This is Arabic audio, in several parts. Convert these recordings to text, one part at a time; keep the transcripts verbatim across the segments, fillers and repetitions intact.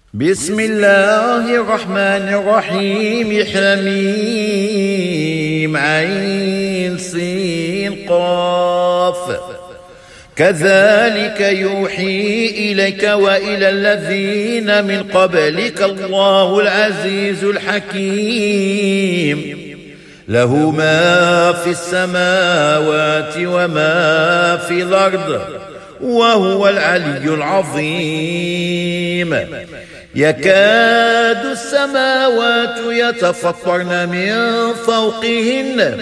بسم الله الرحمن الرحيم حميم عين سين قاف كذلك يوحي إليك وإلى الذين من قبلك الله العزيز الحكيم له ما في السماوات وما في الأرض وهو العلي العظيم يكاد السماوات يتفطرن من فوقهن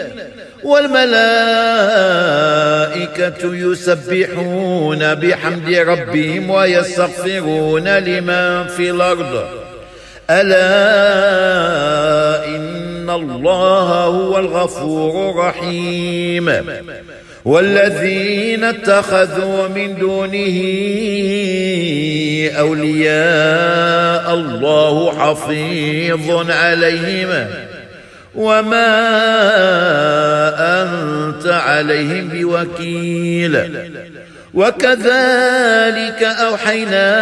والملائكة يسبحون بحمد ربهم ويستغفرون لمن في الأرض ألا إن الله هو الغفور الرحيم والذين اتخذوا من دونه أولياء الله حفيظ عليهم وما أنت عليهم بوكيل وكذلك أوحينا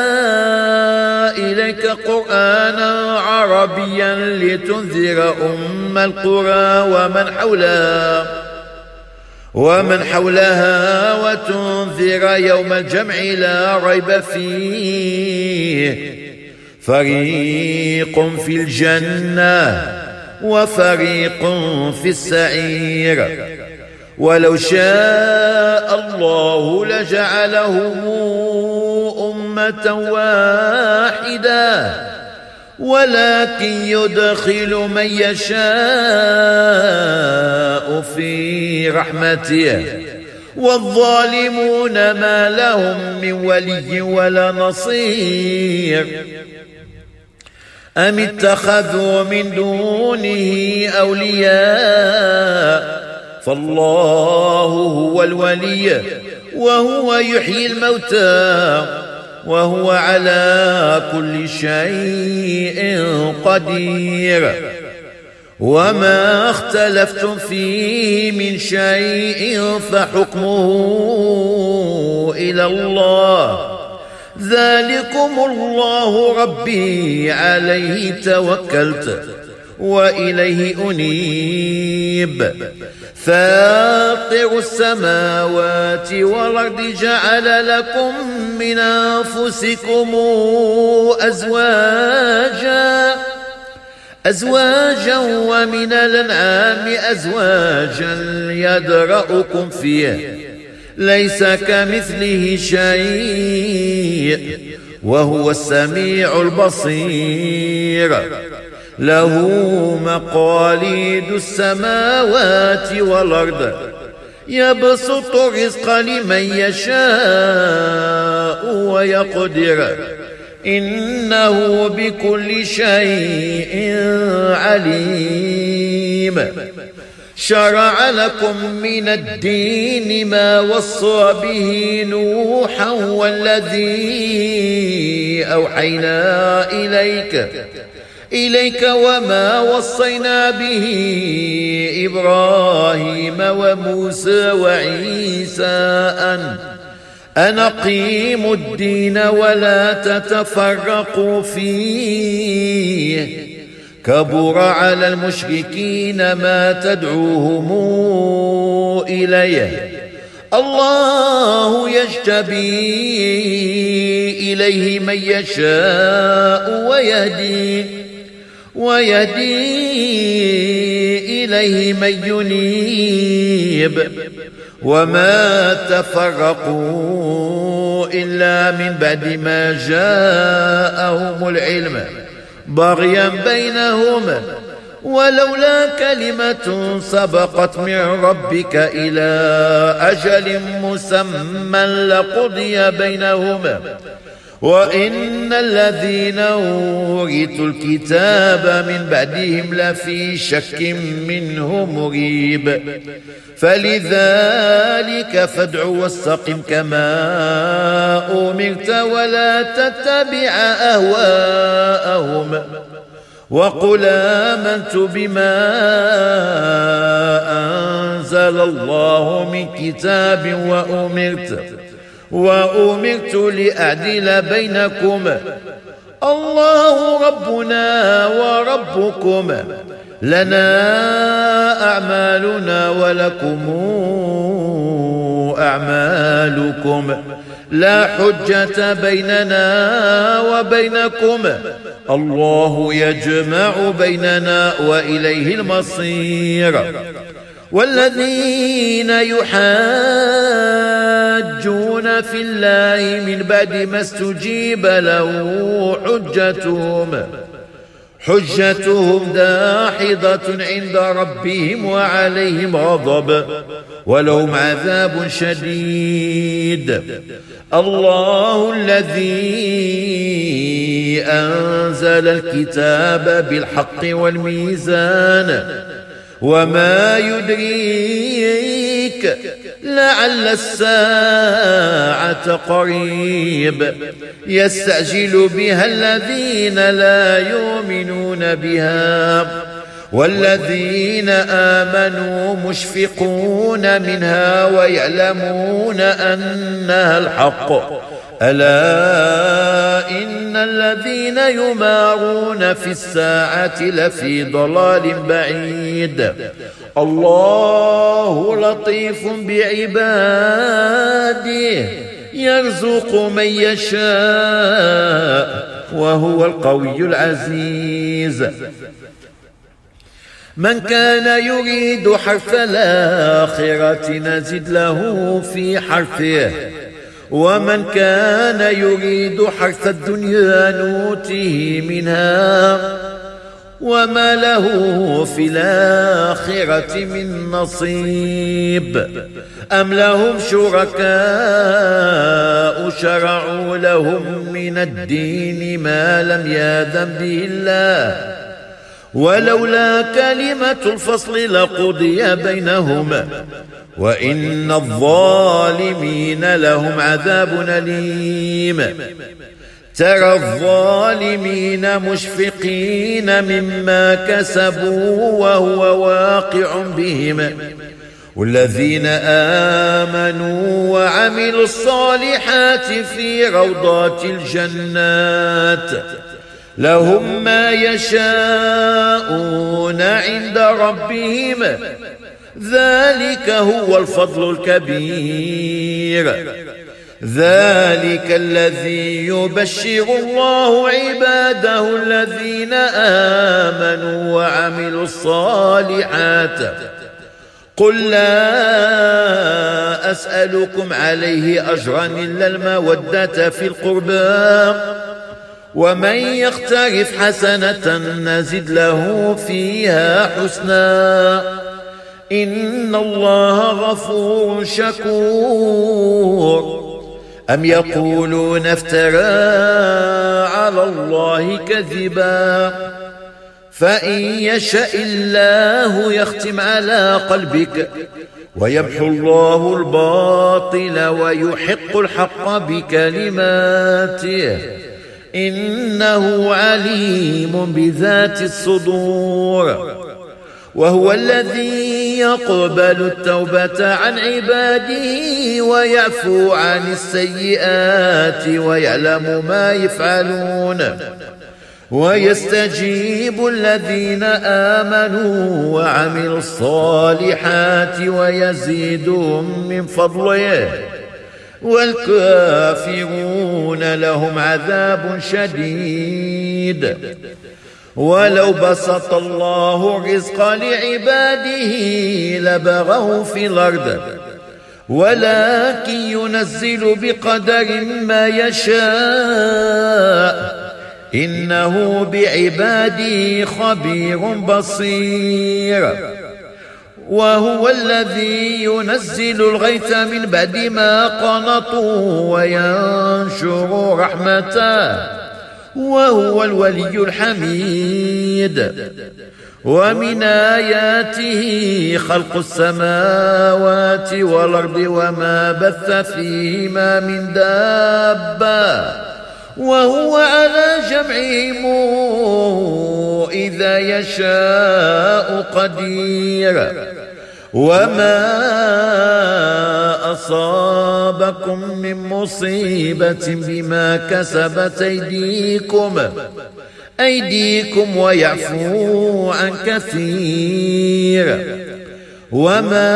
إليك قرآنا عربيا لتنذر أم القرى ومن حولها ومن حولها وتنذر يوم الجمع لا ريب فيه فريق في الجنة وفريق في السعير ولو شاء الله لجعلهم أمة واحدة ولكن يدخل من يشاء في رحمته والظالمون ما لهم من ولي ولا نصير أم اتخذوا من دونه أولياء فالله هو الولي وهو يحيي الموتى وهو على كل شيء قدير وما اختلفتم فيه من شيء فحكمه إلى الله ذلكم الله ربي عليه توكلت وإليه أنيب فاطر السماوات والأرض جعل لكم من أنفسكم أزواجا أزواجا ومن الأنعام أزواجا يدرأكم فيه ليس كمثله شيء وهو السميع البصير له مقاليد السماوات والأرض يبسط الرزق لمن يشاء ويقدر إنه بكل شيء عليم شرع لكم من الدين ما وصى به نوحا والذي أوحينا إليك إليك وما وصينا به إبراهيم وموسى وعيسى أن أن أقيموا الدين ولا تتفرقوا فيه كبر على المشركين ما تدعوهم إليه الله يجتبي إليه من يشاء ويهدي ويهدي إليه من ينيب وما تفرقوا إلا من بعد ما جاءهم العلم بغيا بينهم ولولا كلمة سبقت من ربك إلى أجل مسمى لقضي بينهم وإن الذين أورثوا الكتاب من بعدهم لفي شك منه مريب فلذلك فادع واستقم كما أمرت ولا تتبع أهواءهم وقل آمنت بما أنزل الله من كتاب وأمرت وأمرت لأعدل بينكم الله ربنا وربكم لنا أعمالنا ولكم أعمالكم لا حجة بيننا وبينكم الله يجمع بيننا وإليه المصير. والذين يحاجون في الله من بعد ما استجيب له حجتهم حجتهم داحضة عند ربهم وعليهم غضب ولهم عذاب شديد. الله الذي أنزل الكتاب بالحق والميزان وما يدريك لعل الساعة قريب يستعجل بها الذين لا يؤمنون بها والذين آمنوا مشفقون منها ويعلمون أنها الحق ألا إن الذين يمارون في الساعة لفي ضلال بعيد. الله لطيف بعباده يرزق من يشاء وهو القوي العزيز. من كان يريد حرث الآخرة نزد له في حرثه ومن كان يريد حرث الدنيا نوته منها وما له في الآخرة من نصيب. أم لهم شركاء شرعوا لهم من الدين ما لم يأذن به الله ولولا كلمة الفصل لقضي بينهم وإن الظالمين لهم عذاب أليم. ترى الظالمين مشفقين مما كسبوا وهو واقع بهم والذين آمنوا وعملوا الصالحات في روضات الجنات لهم ما يشاءون عند ربهم ذلك هو الفضل الكبير. ذلك الذي يبشر الله عباده الذين آمنوا وعملوا الصالحات. قل لا أسألكم عليه أجرا إلا المودة في القربى ومن يقترف حسنة نزد له فيها حسنا إن الله غفور شكور. أم يقولون افترى على الله كذبا فإن يشاء الله يختم على قلبك ويمحو الله الباطل ويحق الحق بكلماته إنه عليم بذات الصدور. وهو الذي يقبل التوبة عن عباده ويعفو عن السيئات ويعلم ما يفعلون ويستجيب الذين آمنوا وعملوا الصالحات ويزيدهم من فضله والكافرون لهم عذاب شديد. ولو بسط الله الرزق لعباده لبغوا في الأرض ولكن ينزل بقدر ما يشاء إنه بعباده خبير بصير. وهو الذي ينزل الغيث من بعد ما قنطوا وينشر رحمته وهو الولي الحميد. ومن آياته خلق السماوات والأرض وما بث فيهما من دابة وهو على جمعهم إذا يشاء قدير. وما أصابكم من مصيبة بما كسبت أيديكم أيديكم ويعفو عن كثير وما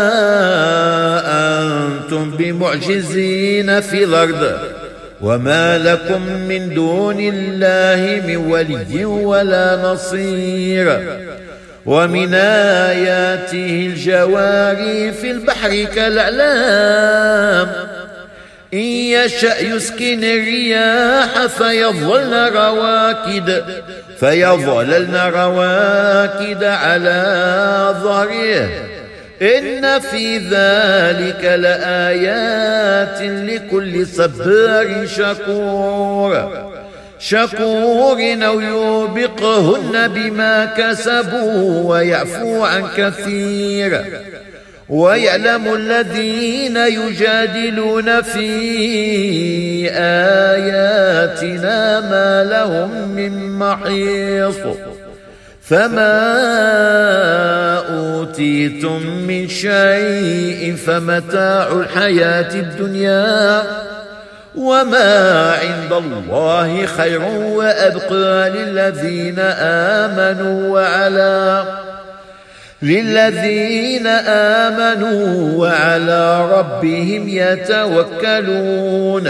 أنتم بمعجزين في الأرض وما لكم من دون الله من ولي ولا نصير ومن آياته الجواري في البحر كالأعلام إن يشأ يسكن الرياح فيظلن رواكد فيظللن رواكد على ظهره إن في ذلك لآيات لكل صبار شكور شكور أو يوبقهن بما كسبوا ويعفو عن كثير ويعلم الذين يجادلون في آياتنا ما لهم من محيص فما أوتيتم من شيء فمتاع الحياة الدنيا وما عند الله خير وأبقى للذين آمنوا وعلى للذين آمنوا وعلى ربهم يتوكلون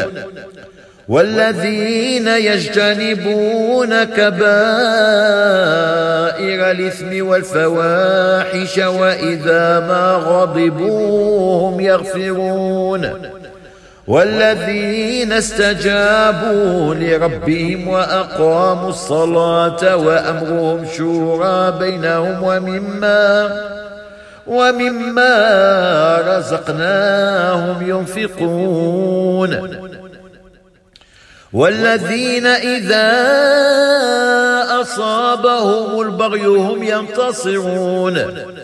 والذين يجتنبون كبائر الإثم والفواحش وإذا ما غضبوا هم يغفرون والذين استجابوا لربهم وأقاموا الصلاة وأمرهم شورى بينهم ومما ومما رزقناهم ينفقون والذين إذا أصابهم البغي هم ينتصرون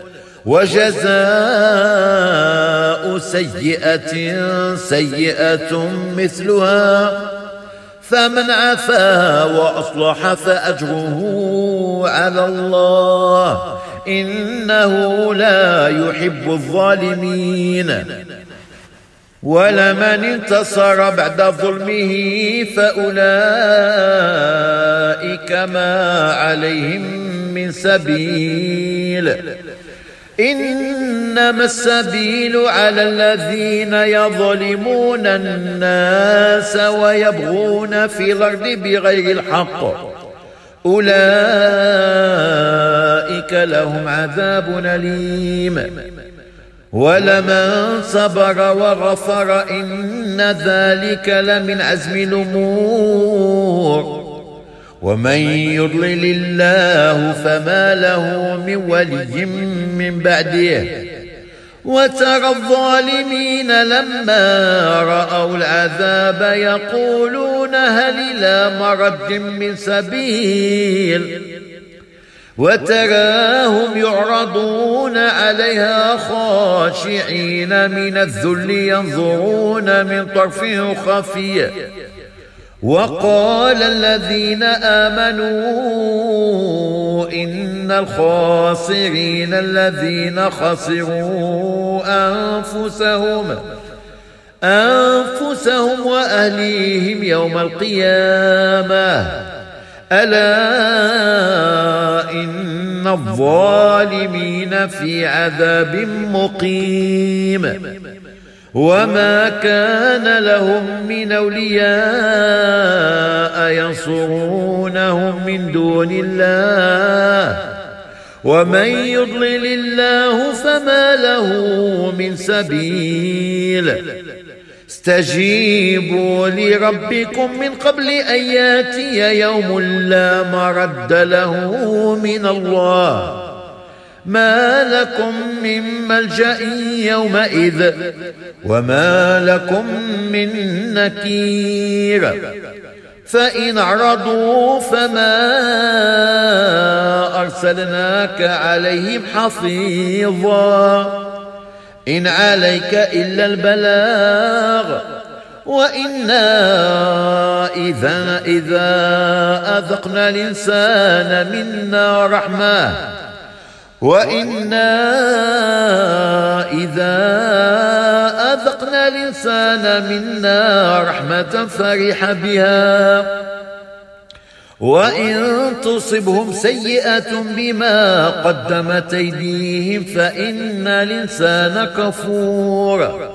وجزاء سيئة سيئة مثلها فمن عفا وأصلح فأجره على الله إنه لا يحب الظالمين ولمن انتصر بعد ظلمه فأولئك ما عليهم من سبيل إنما السبيل على الذين يظلمون الناس ويبغون في الأرض بغير الحق أولئك لهم عذاب أليم ولمن صبر وغفر إن ذلك لمن عزم الأمور ومن يضلل الله فما له من ولي من بعده وترى الظالمين لما رأوا العذاب يقولون هل إلى مرد من سبيل وتراهم يعرضون عليها خاشعين من الذل ينظرون من طرف خفي وقال الذين آمنوا إن الخاسرين الذين خسروا أنفسهم أنفسهم وأهليهم يوم القيامة ألا إن الظالمين في عذاب مقيم وما كان لهم من أولياء ينصرونهم من دون الله ومن يضلل الله فما له من سبيل استجيبوا لربكم من قبل أن ياتي يوم لا مرد له من الله ما لكم من ملجأ يومئذ وما لكم من نكير فإن أعرضوا فما أرسلناك عليهم حفيظا إن عليك إلا البلاغ وإنا إذا, إذا أذقنا الإنسان منا رحمة وإنا إذا أذقنا الإنسان منا رحمة فرح بها وإن تصبهم سيئة بما قدمت أيديهم فإن الإنسان كفور.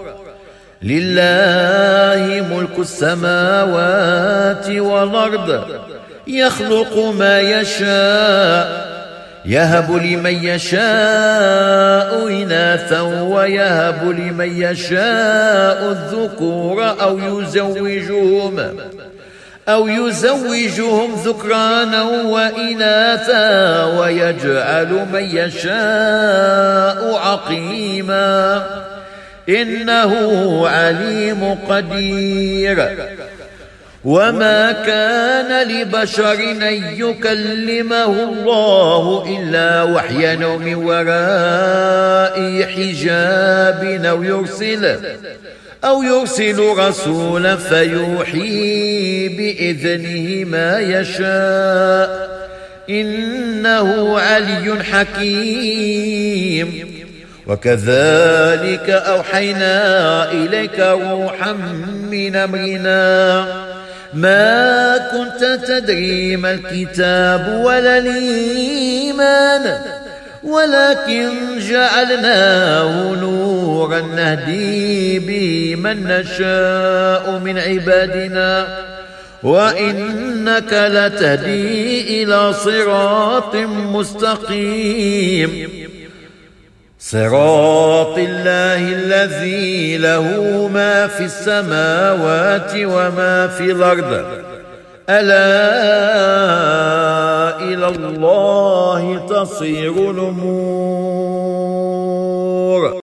لله ملك السماوات والأرض يخلق ما يشاء يهب لمن يشاء إناثا ويهب لمن يشاء الذكور أو يزوجهم أو يزوجهم ذكرانا وإناثا ويجعل من يشاء عقيما إنه عليم قدير. وما كان لبشر أن يكلمه الله إلا وحيا أو من وراء حجاب أو يرسل أو يرسل رسولا فيوحي بإذنه ما يشاء إنه علي حكيم. وكذلك أوحينا إليك روحا من أمرنا ما كنت تدري ما الكتاب ولا الإيمان ولكن جعلناه نورا نهدي به من نشاء من عبادنا وإنك لتهدي إلى صراط مستقيم صراط الله الذي له ما في السماوات وما في الأرض ألا إلى الله تصير الأمور.